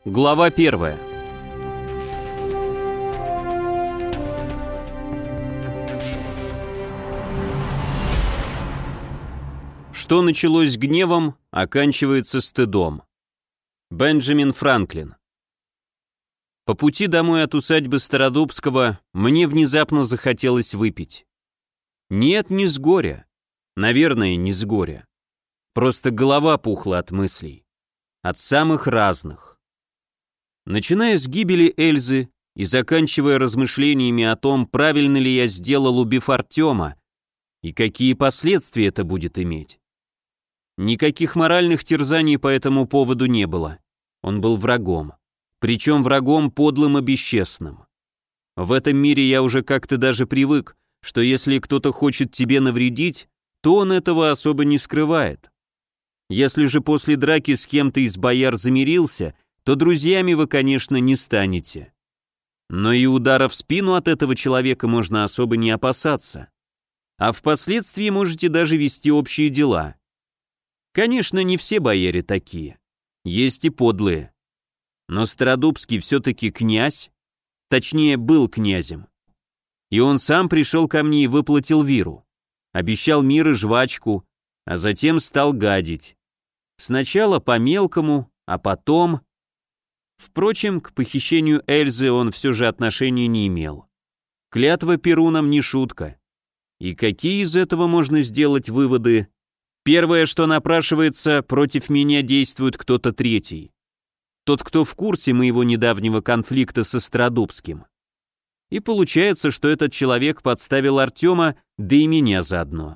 Глава 1. Что началось гневом, оканчивается стыдом. Бенджамин Франклин. По пути домой от усадьбы Стародубского мне внезапно захотелось выпить. Нет, не с горя. Наверное, не с горя. Просто голова пухла от мыслей. От самых разных. Начиная с гибели Эльзы и заканчивая размышлениями о том, правильно ли я сделал, убив Артема, и какие последствия это будет иметь. Никаких моральных терзаний по этому поводу не было. Он был врагом. Причем врагом подлым и бесчестным. В этом мире я уже как-то даже привык, что если кто-то хочет тебе навредить, то он этого особо не скрывает. Если же после драки с кем-то из бояр замирился, то друзьями вы, конечно, не станете. Но и удара в спину от этого человека можно особо не опасаться. А впоследствии можете даже вести общие дела. Конечно, не все бояре такие. Есть и подлые. Но Стародубский все-таки князь, точнее, был князем. И он сам пришел ко мне и выплатил виру. Обещал мир и жвачку, а затем стал гадить. Сначала по-мелкому, а потом... Впрочем, к похищению Эльзы он все же отношения не имел. Клятва Перунам не шутка. И какие из этого можно сделать выводы? Первое, что напрашивается, против меня действует кто-то третий. Тот, кто в курсе моего недавнего конфликта со Стародубским. И получается, что этот человек подставил Артема, да и меня заодно.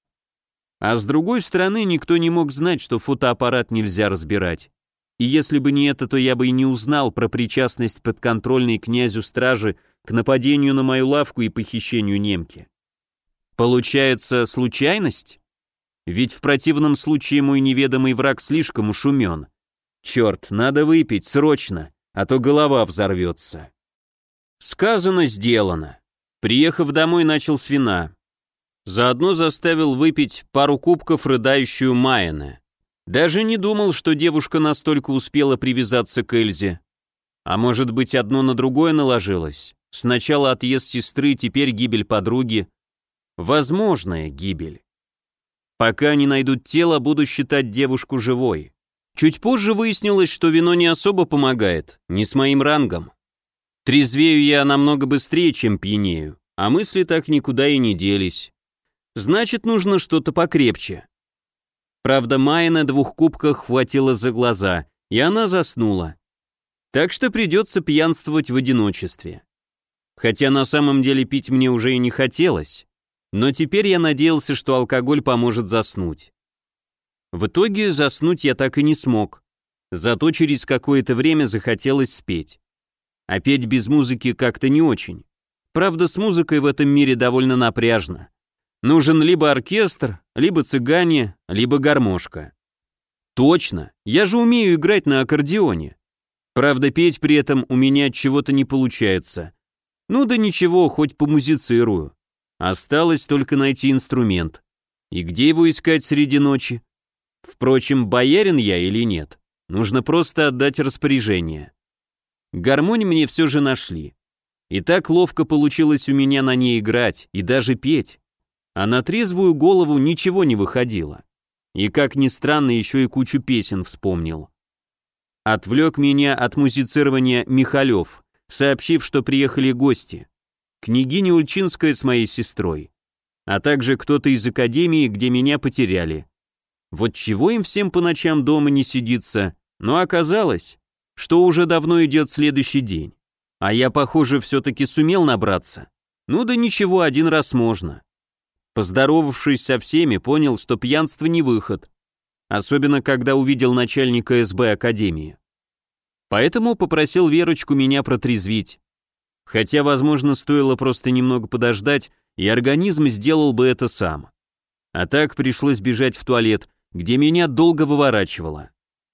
А с другой стороны, никто не мог знать, что фотоаппарат нельзя разбирать. И если бы не это, то я бы и не узнал про причастность подконтрольной князю стражи к нападению на мою лавку и похищению немки. Получается, случайность? Ведь в противном случае мой неведомый враг слишком уж умен. Черт, надо выпить, срочно, а то голова взорвется. Сказано, сделано. Приехав домой, начал с вина. Заодно заставил выпить пару кубков рыдающую Майене. Даже не думал, что девушка настолько успела привязаться к Эльзе. А может быть, одно на другое наложилось? Сначала отъезд сестры, теперь гибель подруги. Возможная гибель. Пока не найдут тело, буду считать девушку живой. Чуть позже выяснилось, что вино не особо помогает, не с моим рангом. Трезвею я намного быстрее, чем пьянею, а мысли так никуда и не делись. Значит, нужно что-то покрепче. Правда, Майи на 2 кубках хватило за глаза, и она заснула. Так что придется пьянствовать в одиночестве. Хотя на самом деле пить мне уже и не хотелось, но теперь я надеялся, что алкоголь поможет заснуть. В итоге заснуть я так и не смог, зато через какое-то время захотелось спеть. А петь без музыки как-то не очень. Правда, с музыкой в этом мире довольно напряжно. Нужен либо оркестр, либо цыгане, либо гармошка. Точно, я же умею играть на аккордеоне. Правда, петь при этом у меня от чего-то не получается. Ну да ничего, хоть помузицирую. Осталось только найти инструмент. И где его искать среди ночи? Впрочем, боярин я или нет? Нужно просто отдать распоряжение. Гармонь мне все же нашли. И так ловко получилось у меня на ней играть и даже петь. А на трезвую голову ничего не выходило. И, как ни странно, еще и кучу песен вспомнил. Отвлек меня от музицирования Михалев, сообщив, что приехали гости. Княгиня Ульчинская с моей сестрой. А также кто-то из академии, где меня потеряли. Вот чего им всем по ночам дома не сидится, но оказалось, что уже давно идет следующий день. А я, похоже, все-таки сумел набраться. Ну да ничего, один раз можно. Поздоровавшись со всеми, понял, что пьянство не выход. Особенно, когда увидел начальника СБ Академии. Поэтому попросил Верочку меня протрезвить. Хотя, возможно, стоило просто немного подождать, и организм сделал бы это сам. А так пришлось бежать в туалет, где меня долго выворачивало.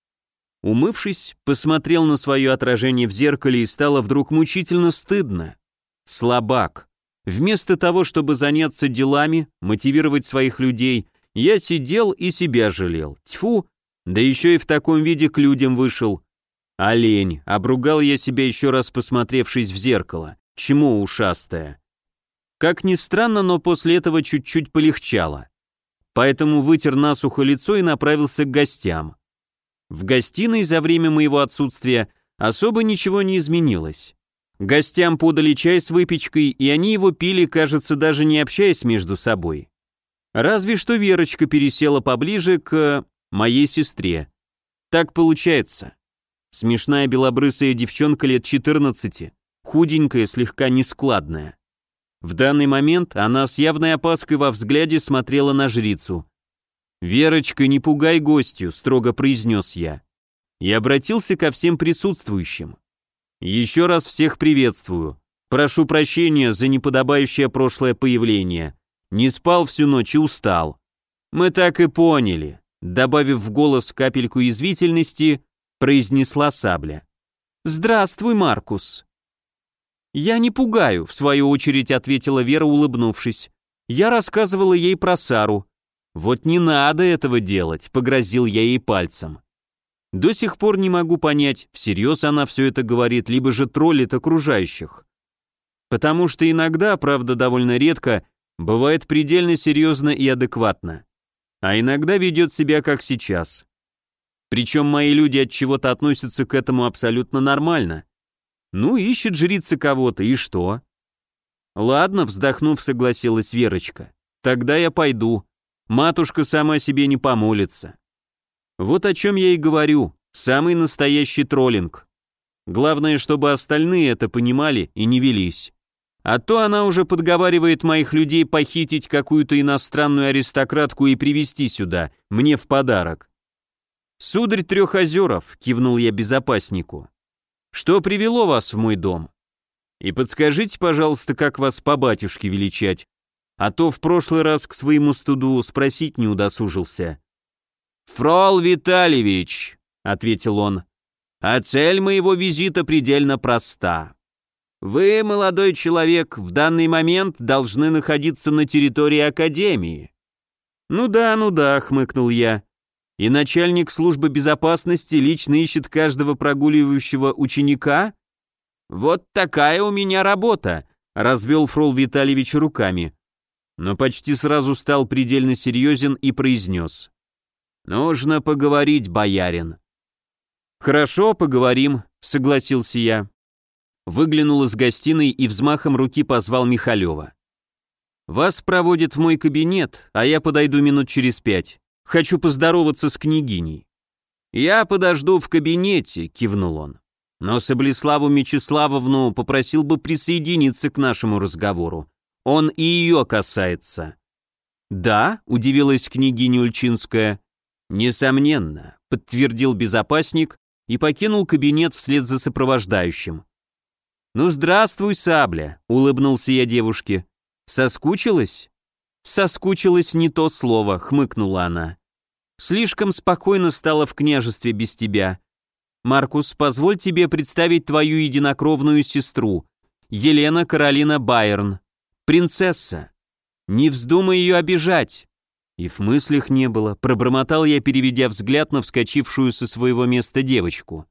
Умывшись, посмотрел на свое отражение в зеркале и стало вдруг мучительно стыдно. Слабак. Вместо того, чтобы заняться делами, мотивировать своих людей, я сидел и себя жалел. Тьфу, да еще и в таком виде к людям вышел. Олень, обругал я себя еще раз, посмотревшись в зеркало. Чмо ушастая. Как ни странно, но после этого чуть-чуть полегчало. Поэтому вытер насухо лицо и направился к гостям. В гостиной за время моего отсутствия особо ничего не изменилось. Гостям подали чай с выпечкой, и они его пили, кажется, даже не общаясь между собой. Разве что Верочка пересела поближе к моей сестре. Так получается. Смешная белобрысая девчонка лет 14, худенькая, слегка нескладная. В данный момент она с явной опаской во взгляде смотрела на жрицу. «Верочка, не пугай гостью», — строго произнес я. И обратился ко всем присутствующим. «Еще раз всех приветствую. Прошу прощения за неподобающее прошлое появление. Не спал всю ночь и устал». «Мы так и поняли», — добавив в голос капельку язвительности, произнесла Сабля. «Здравствуй, Маркус». «Я не пугаю», — в свою очередь ответила Вера, улыбнувшись. «Я рассказывала ей про Сару». «Вот не надо этого делать», — погрозил я ей пальцем. До сих пор не могу понять, всерьез она все это говорит, либо же троллит окружающих. Потому что иногда, правда довольно редко, бывает предельно серьезно и адекватно. А иногда ведет себя как сейчас. Причем мои люди от чего-то относятся к этому абсолютно нормально. Ну, ищет жрица кого-то, и что? Ладно, вздохнув, согласилась Верочка. Тогда я пойду. Матушка сама себе не помолится. Вот о чем я и говорю. Самый настоящий троллинг. Главное, чтобы остальные это понимали и не велись. А то она уже подговаривает моих людей похитить какую-то иностранную аристократку и привезти сюда, мне в подарок. «Сударь Трехозеров», — кивнул я безопаснику, — «что привело вас в мой дом? И подскажите, пожалуйста, как вас по батюшке величать, а то в прошлый раз к своему студу спросить не удосужился». «Фрол Витальевич», — ответил он, — «а цель моего визита предельно проста. Вы, молодой человек, в данный момент должны находиться на территории Академии». Ну да», — хмыкнул я. «И начальник службы безопасности лично ищет каждого прогуливающего ученика?» «Вот такая у меня работа», — развел Фрол Витальевич руками. Но почти сразу стал предельно серьезен и произнес: «Нужно поговорить, боярин». «Хорошо, поговорим», — согласился я. Выглянул из гостиной и взмахом руки позвал Михалева. «Вас проводят в мой кабинет, а я подойду минут через 5. Хочу поздороваться с княгиней». «Я подожду в кабинете», — кивнул он. «Но Саблеславу Мечиславовну попросил бы присоединиться к нашему разговору. Он и ее касается». «Да?» — удивилась княгиня Ульчинская. «Несомненно», — подтвердил безопасник и покинул кабинет вслед за сопровождающим. «Ну, здравствуй, Сабля», — улыбнулся я девушке. «Соскучилась?» «Соскучилась не то слово», — хмыкнула она. «Слишком спокойно стало в княжестве без тебя. Маркус, позволь тебе представить твою единокровную сестру, Елена Каролина Байерн, принцесса. Не вздумай ее обижать». И в мыслях не было, пробормотал я, переведя взгляд на вскочившую со своего места девочку.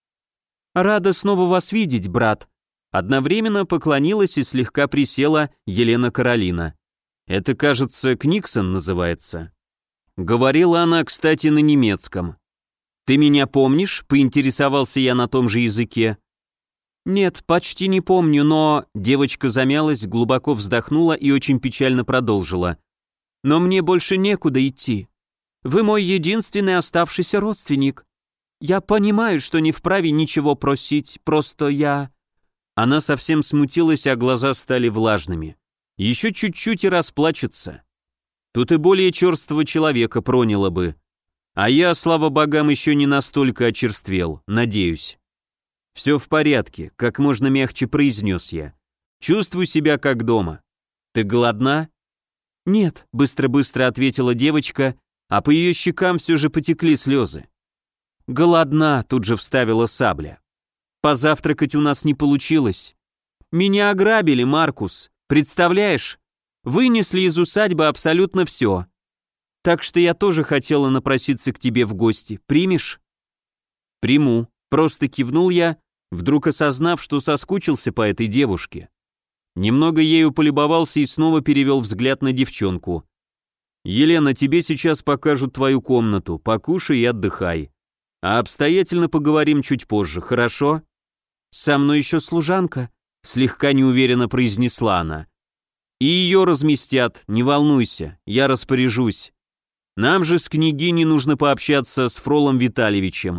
«Рада снова вас видеть, брат», — одновременно поклонилась и слегка присела Елена Каролина. «Это, кажется, Книксон называется». Говорила она, кстати, на немецком. «Ты меня помнишь?» — поинтересовался я на том же языке. «Нет, почти не помню, но...» Девочка замялась, глубоко вздохнула и очень печально продолжила. «Но мне больше некуда идти. Вы мой единственный оставшийся родственник. Я понимаю, что не вправе ничего просить, просто я...» Она совсем смутилась, а глаза стали влажными. Еще чуть-чуть и расплачется. Тут и более черствого человека проняло бы. А я, слава богам, еще не настолько очерствел, надеюсь. «Все в порядке», — как можно мягче произнес я. «Чувствую себя как дома. Ты голодна?» «Нет», — быстро-быстро ответила девочка, а по ее щекам все же потекли слезы. «Голодна», — тут же вставила Сабля. «Позавтракать у нас не получилось. Меня ограбили, Маркус, представляешь? Вынесли из усадьбы абсолютно все. Так что я тоже хотела напроситься к тебе в гости. Примешь?» «Приму», — Просто кивнул я, вдруг осознав, что соскучился по этой девушке. Немного ею полюбовался и снова перевел взгляд на девчонку. «Елена, тебе сейчас покажут твою комнату, покушай и отдыхай. А обстоятельно поговорим чуть позже, хорошо?» «Со мной еще служанка», — слегка неуверенно произнесла она. «И ее разместят, не волнуйся, я распоряжусь. Нам же с княгиней нужно пообщаться с Фролом Витальевичем».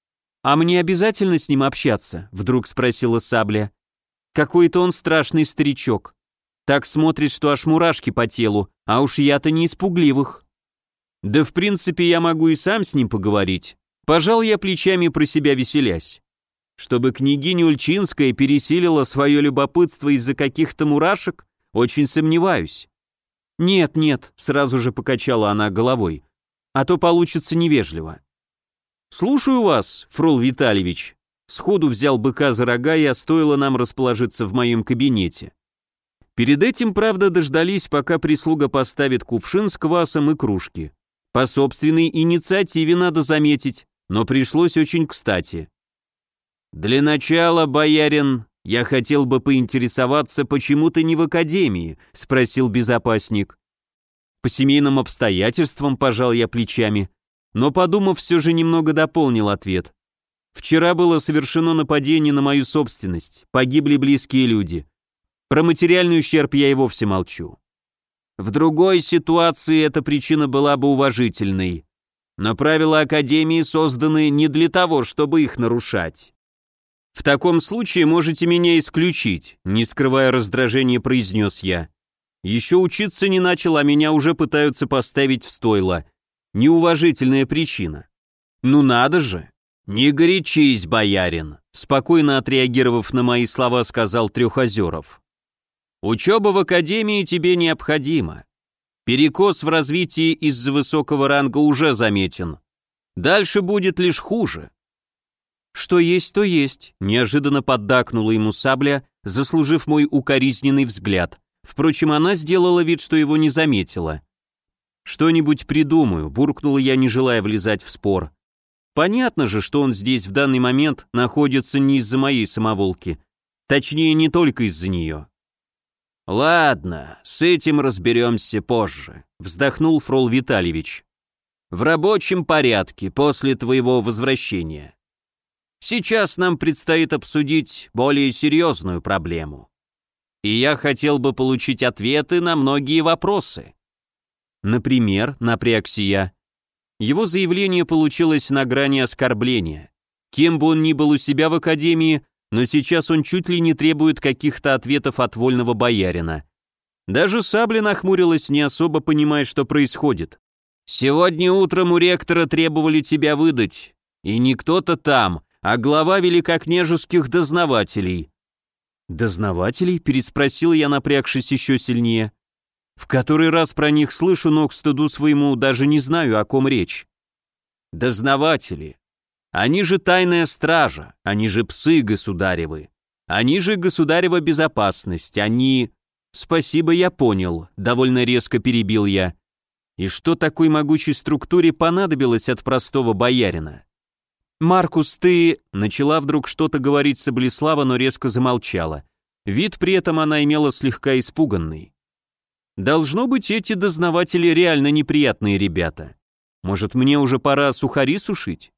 «А мне обязательно с ним общаться?» — вдруг спросила Сабля. «Какой-то он страшный старичок. Так смотрит, что аж мурашки по телу, а уж я-то не из пугливых». «Да в принципе я могу и сам с ним поговорить». Пожал я плечами, про себя веселясь. Чтобы княгиня Ульчинская пересилила свое любопытство из-за каких-то мурашек, очень сомневаюсь. «Нет», — сразу же покачала она головой, «а то получится невежливо». «Слушаю вас, Фрол Витальевич». Сходу взял быка за рога, и стоило нам расположиться в моем кабинете. Перед этим, правда, дождались, пока прислуга поставит кувшин с квасом и кружки. По собственной инициативе, надо заметить, но пришлось очень кстати. «Для начала, боярин, я хотел бы поинтересоваться, почему ты не в академии?» — спросил безопасник. «По семейным обстоятельствам», — пожал я плечами, но, подумав, все же немного дополнил ответ. «Вчера было совершено нападение на мою собственность, погибли близкие люди. Про материальный ущерб я и вовсе молчу. В другой ситуации эта причина была бы уважительной, но правила академии созданы не для того, чтобы их нарушать». «В таком случае можете меня исключить», — не скрывая раздражения, произнес я. «Еще учиться не начал, а меня уже пытаются поставить в стойло. Неуважительная причина». «Ну надо же!» «Не горячись, боярин», — спокойно отреагировав на мои слова, сказал Трехозеров. «Учеба в академии тебе необходима. Перекос в развитии из-за высокого ранга уже заметен. Дальше будет лишь хуже». «Что есть, то есть», — неожиданно поддакнула ему Сабля, заслужив мой укоризненный взгляд. Впрочем, она сделала вид, что его не заметила. «Что-нибудь придумаю», — буркнула я, не желая влезать в спор. Понятно же, что он здесь в данный момент находится не из-за моей самоволки. Точнее, не только из-за нее. «Ладно, с этим разберемся позже», — вздохнул Фрол Витальевич. «В рабочем порядке, после твоего возвращения. Сейчас нам предстоит обсудить более серьезную проблему. И я хотел бы получить ответы на многие вопросы». «Например», — напрягся я. Его заявление получилось на грани оскорбления. Кем бы он ни был у себя в академии, но сейчас он чуть ли не требует каких-то ответов от вольного боярина. Даже Сабля нахмурилась, не особо понимая, что происходит. «Сегодня утром у ректора требовали тебя выдать, и не кто-то там, а глава великокняжеских дознавателей». «Дознавателей?» — переспросил я, напрягшись еще сильнее. «В который раз про них слышу, но к стыду своему даже не знаю, о ком речь». «Дознаватели. Они же тайная стража, они же псы государевы, они же государева безопасность, они...» «Спасибо, я понял», — довольно резко перебил я. «И что такой могучей структуре понадобилось от простого боярина?» «Маркус, ты...» — начала вдруг что-то говорить Саблеслава, но резко замолчала. Вид при этом она имела слегка испуганный. «Должно быть, эти дознаватели реально неприятные ребята. Может, мне уже пора сухари сушить?»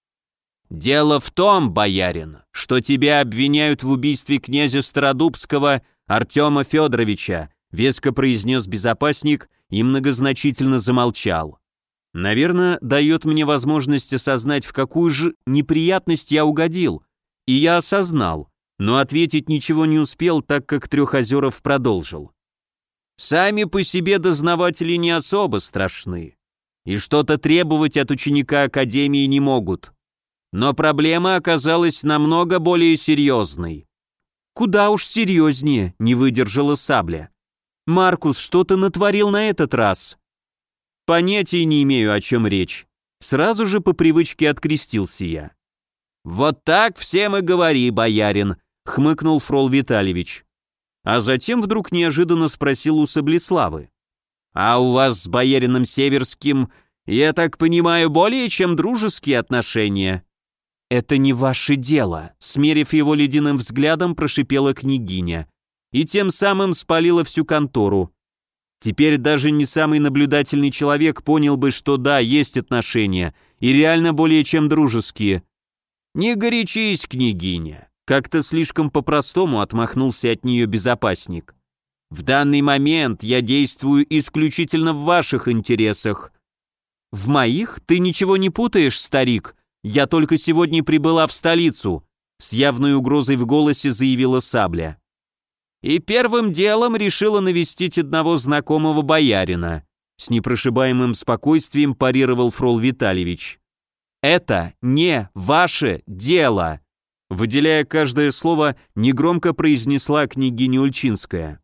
«Дело в том, боярин, что тебя обвиняют в убийстве князя Стародубского Артема Федоровича», веско произнес безопасник и многозначительно замолчал. «Наверное, дает мне возможность осознать, в какую же неприятность я угодил. И я осознал, но ответить ничего не успел, так как Трехозеров продолжил. Сами по себе дознаватели не особо страшны, и что-то требовать от ученика академии не могут. Но проблема оказалась намного более серьезной». «Куда уж серьезнее», — не выдержала Сабля. «Маркус, что ты натворил на этот раз?» «Понятия не имею, о чем речь». Сразу же по привычке открестился я. «Вот так всем и говори, боярин», — хмыкнул Фрол Витальевич. А затем вдруг неожиданно спросил у Саблеславы. «А у вас с боярином Северским, я так понимаю, более чем дружеские отношения?» «Это не ваше дело», — смерив его ледяным взглядом, прошипела княгиня. И тем самым спалила всю контору. Теперь даже не самый наблюдательный человек понял бы, что да, есть отношения, и реально более чем дружеские. «Не горячись, княгиня», — как-то слишком по-простому отмахнулся от нее безопасник. «В данный момент я действую исключительно в ваших интересах». «В моих? Ты ничего не путаешь, старик? Я только сегодня прибыла в столицу», — с явной угрозой в голосе заявила Сабля. «И первым делом решила навестить одного знакомого боярина», с непрошибаемым спокойствием парировал Фрол Витальевич. «Это не ваше дело», выделяя каждое слово, негромко произнесла княгиня Ульчинская.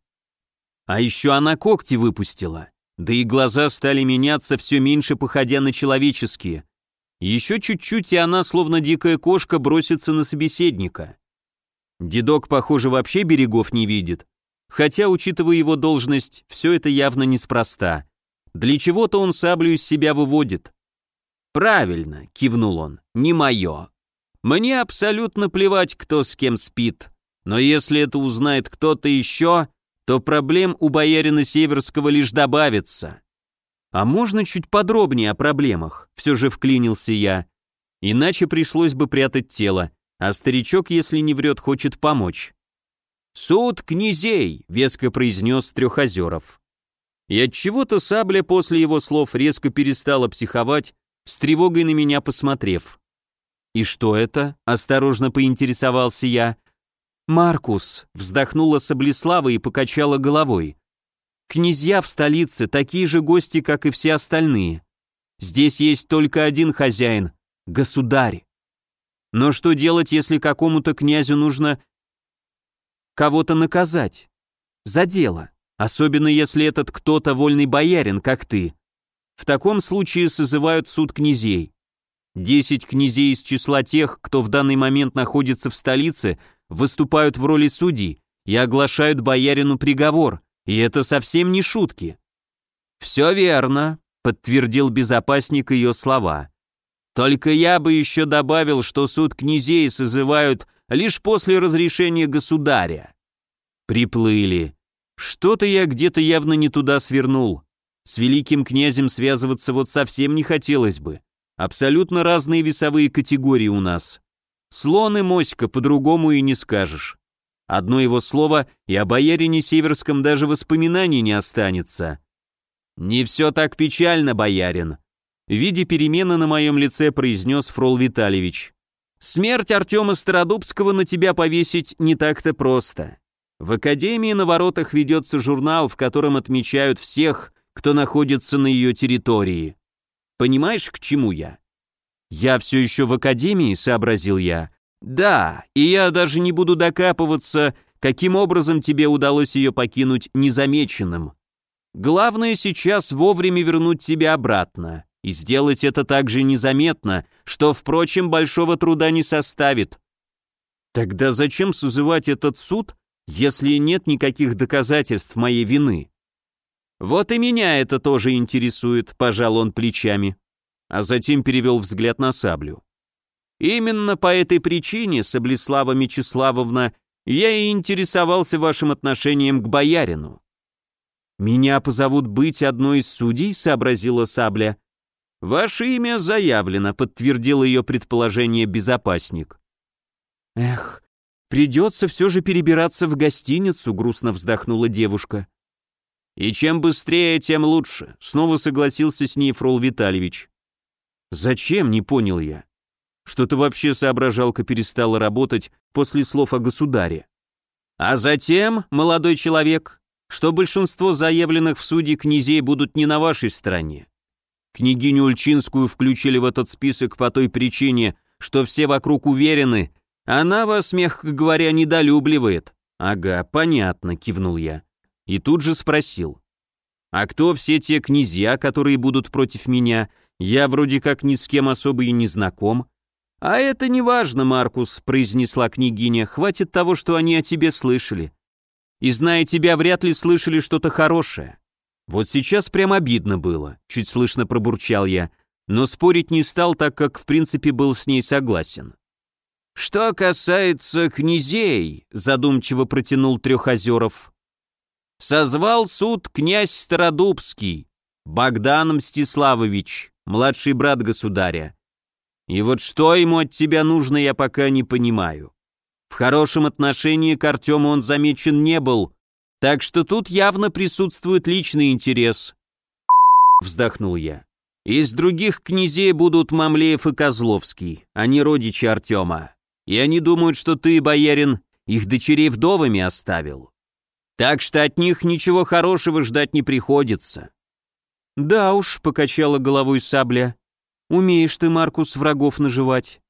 А еще она когти выпустила, да и глаза стали меняться, все меньше походя на человеческие. Еще чуть-чуть, и она, словно дикая кошка, бросится на собеседника. Дедок, похоже, вообще берегов не видит. Хотя, учитывая его должность, все это явно неспроста. Для чего-то он саблю из себя выводит. «Правильно», — кивнул он, — «не мое. Мне абсолютно плевать, кто с кем спит. Но если это узнает кто-то еще, то проблем у боярина Северского лишь добавится». «А можно чуть подробнее о проблемах?» — все же вклинился я. Иначе пришлось бы прятать тело. А старичок, если не врет, хочет помочь. «Суд князей», — веско произнес Трехозеров. И отчего-то Сабля после его слов резко перестала психовать, с тревогой на меня посмотрев. «И что это?» — осторожно поинтересовался я. «Маркус», — вздохнула Саблеслава и покачала головой. «Князья в столице такие же гости, как и все остальные. Здесь есть только один хозяин — государь. Но что делать, если какому-то князю нужно кого-то наказать? За дело. Особенно если этот кто-то вольный боярин, как ты. В таком случае созывают суд князей. 10 князей из числа тех, кто в данный момент находится в столице, выступают в роли судей и оглашают боярину приговор, и это совсем не шутки». «Все верно», — подтвердил безопасник ее слова. «Только я бы еще добавил, что суд князей созывают лишь после разрешения государя». Приплыли. Что-то я где-то явно не туда свернул. С великим князем связываться вот совсем не хотелось бы. Абсолютно разные весовые категории у нас. Слон и моська, по-другому и не скажешь. Одно его слово, и о боярине Северском даже воспоминаний не останется. «Не все так печально, боярин», — видя перемены на моем лице, произнес Фрол Витальевич. «Смерть Артема Стародубского на тебя повесить не так-то просто. В академии на воротах ведется журнал, в котором отмечают всех, кто находится на ее территории. Понимаешь, к чему я?» «Я все еще в академии», — сообразил я. «Да, и я даже не буду докапываться, каким образом тебе удалось ее покинуть незамеченным. Главное сейчас вовремя вернуть тебя обратно, и сделать это так же незаметно, что, впрочем, большого труда не составит». «Тогда зачем созывать этот суд, если нет никаких доказательств моей вины?» «Вот и меня это тоже интересует», — пожал он плечами, а затем перевел взгляд на Саблю. «Именно по этой причине, Саблеслава Мечиславовна, я и интересовался вашим отношением к боярину». «Меня позовут быть одной из судей», — сообразила Сабля. «Ваше имя заявлено», — подтвердил ее предположение безопасник. «Эх, придется все же перебираться в гостиницу», — грустно вздохнула девушка. «И чем быстрее, тем лучше», — снова согласился с ней Фрол Витальевич. «Зачем?» — не понял я. Что-то вообще соображалка перестала работать после слов о государе. «А затем, молодой человек, что большинство заявленных в суде князей будут не на вашей стороне. Княгиню Ульчинскую включили в этот список по той причине, что все вокруг уверены, она вас, мягко говоря, недолюбливает». «Ага, понятно», — кивнул я. И тут же спросил. «А кто все те князья, которые будут против меня? Я вроде как ни с кем особо и не знаком». «А это не важно, Маркус», — произнесла княгиня, — «хватит того, что они о тебе слышали. И, зная тебя, вряд ли слышали что-то хорошее». Вот сейчас прям обидно было, чуть слышно пробурчал я, но спорить не стал, так как в принципе был с ней согласен. «Что касается князей», — задумчиво протянул Трехозеров, «созвал суд князь Стародубский, Богдан Мстиславович, младший брат государя. И вот что ему от тебя нужно, я пока не понимаю. В хорошем отношении к Артему он замечен не был, так что тут явно присутствует личный интерес». Вздохнул я. «Из других князей будут Мамлеев и Козловский, они родичи Артема. И они думают, что ты, боярин, их дочерей вдовами оставил. Так что от них ничего хорошего ждать не приходится». «Да уж», — покачала головой Сабля, — «умеешь ты, Маркус, врагов наживать».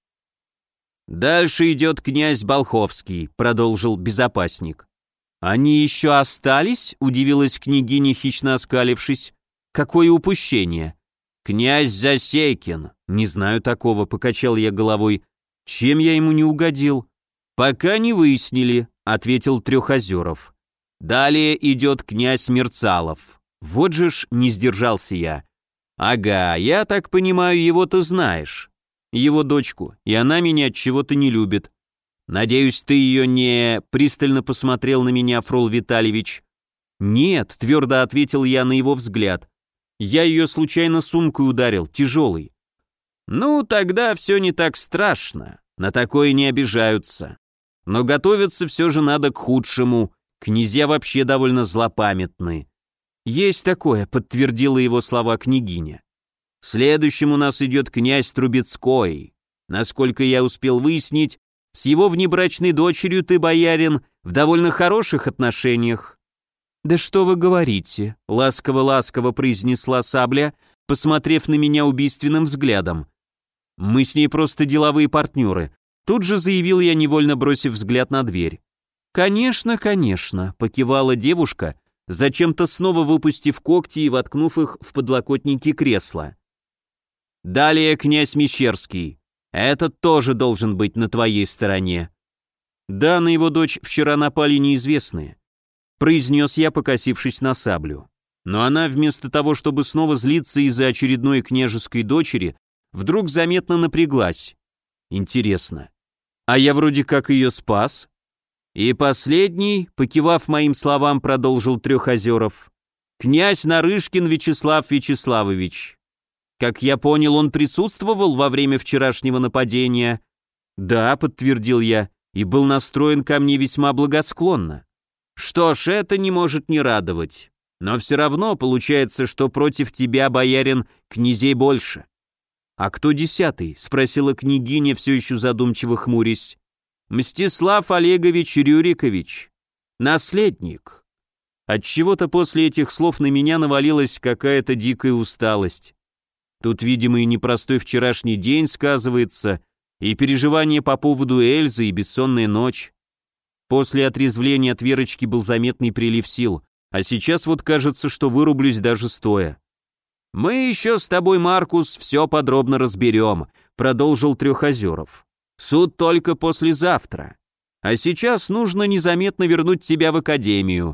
«Дальше идет князь Болховский», — продолжил безопасник. «Они еще остались?» — удивилась княгиня, хищно оскалившись. «Какое упущение!» «Князь Засекин». «Не знаю такого», — покачал я головой. «Чем я ему не угодил?» «Пока не выяснили», — ответил Трехозеров. «Далее идет князь Мерцалов». «Вот же ж не сдержался я». «Ага, я так понимаю, его ты знаешь. Его дочку, и она меня от чего-то не любит. Надеюсь, ты ее не...» — пристально посмотрел на меня Фрол Витальевич. «Нет», — твердо ответил я на его взгляд. «Я ее случайно сумкой ударил, тяжелой». «Ну, тогда все не так страшно, на такое не обижаются. Но готовиться все же надо к худшему, князья вообще довольно злопамятны». «Есть такое», — подтвердила его слова княгиня. «Следующим у нас идет князь Трубецкой. Насколько я успел выяснить, с его внебрачной дочерью ты, боярин, в довольно хороших отношениях». «Да что вы говорите?» — ласково-ласково произнесла Сабля, посмотрев на меня убийственным взглядом. «Мы с ней просто деловые партнеры», — тут же заявил я, невольно бросив взгляд на дверь. «Конечно, конечно», — покивала девушка, зачем-то снова выпустив когти и воткнув их в подлокотники кресла. «Далее князь Мещерский. Этот тоже должен быть на твоей стороне». «Да, на его дочь вчера напали неизвестные», — произнес я, покосившись на Саблю. Но она, вместо того, чтобы снова злиться из-за очередной княжеской дочери, вдруг заметно напряглась. Интересно, а я вроде как ее спас? И последний, покивав моим словам, продолжил Трехозеров, князь Нарышкин Вячеслав Вячеславович. Как я понял, он присутствовал во время вчерашнего нападения? Да, подтвердил я, и был настроен ко мне весьма благосклонно. Что ж, это не может не радовать. Но все равно получается, что против тебя, боярин, князей больше. «А кто 10-й?» — спросила княгиня, все еще задумчиво хмурясь. «Мстислав Олегович Рюрикович, наследник». Отчего-то после этих слов на меня навалилась какая-то дикая усталость. Тут, видимо, и непростой вчерашний день сказывается, и переживания по поводу Эльзы, и бессонная ночь. После отрезвления от Верочки был заметный прилив сил, а сейчас вот кажется, что вырублюсь даже стоя. «Мы еще с тобой, Маркус, все подробно разберем», — продолжил Трехозеров. «Суд только послезавтра. А сейчас нужно незаметно вернуть тебя в академию.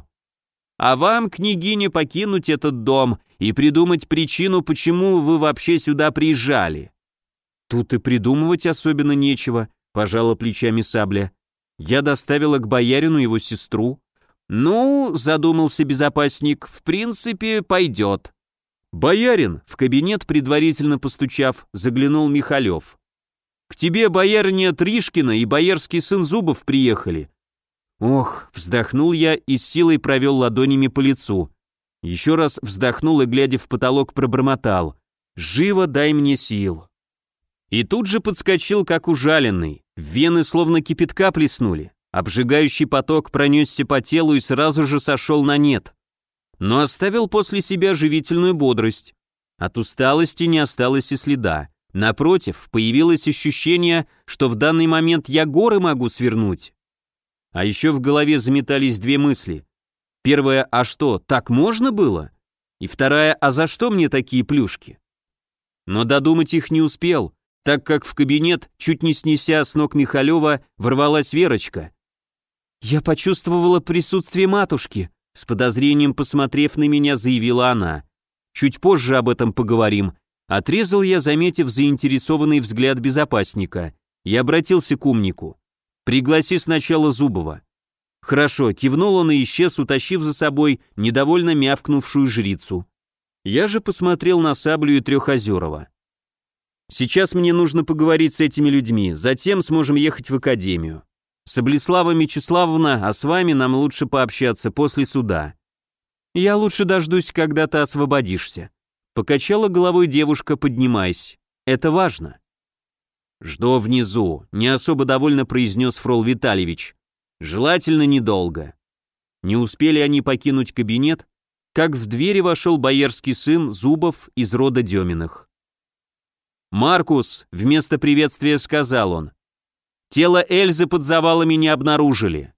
А вам, княгиня, покинуть этот дом и придумать причину, почему вы вообще сюда приезжали». «Тут и придумывать особенно нечего», — пожала плечами Сабля. «Я доставила к боярину его сестру». «Ну, — задумался безопасник, — в принципе, пойдет». «Боярин», — в кабинет, предварительно постучав, заглянул Михалев. «К тебе боярыня Тришкина и боярский сын Зубов приехали». «Ох», — вздохнул я и с силой провел ладонями по лицу. Еще раз вздохнул и, глядя в потолок, пробормотал: «Живо дай мне сил». И тут же подскочил, как ужаленный. В вены словно кипятка плеснули. Обжигающий поток пронесся по телу и сразу же сошел на нет. Но оставил после себя живительную бодрость. От усталости не осталось и следа. Напротив, появилось ощущение, что в данный момент я горы могу свернуть. А еще в голове заметались две мысли. Первая: а что, так можно было? И вторая: а за что мне такие плюшки? Но додумать их не успел, так как в кабинет, чуть не снеся с ног Михалева, ворвалась Верочка. «Я почувствовала присутствие матушки», — с подозрением посмотрев на меня, заявила она. «Чуть позже об этом поговорим», — отрезал я, заметив заинтересованный взгляд безопасника. Я обратился к умнику. «Пригласи сначала Зубова». «Хорошо», кивнул он и исчез, утащив за собой недовольно мявкнувшую жрицу. Я же посмотрел на Саблю и Трехозерова. «Сейчас мне нужно поговорить с этими людьми, затем сможем ехать в академию. Саблеслава Мечиславовна, а с вами нам лучше пообщаться после суда». «Я лучше дождусь, когда ты освободишься», — покачала головой девушка, поднимаясь. «Это важно». «Жду внизу», — не особо довольно произнес Фрол Витальевич. «Желательно недолго». Не успели они покинуть кабинет, как в двери вошел боярский сын Зубов из рода Деминых. «Маркус», — вместо приветствия сказал он, — «тело Эльзы под завалами не обнаружили.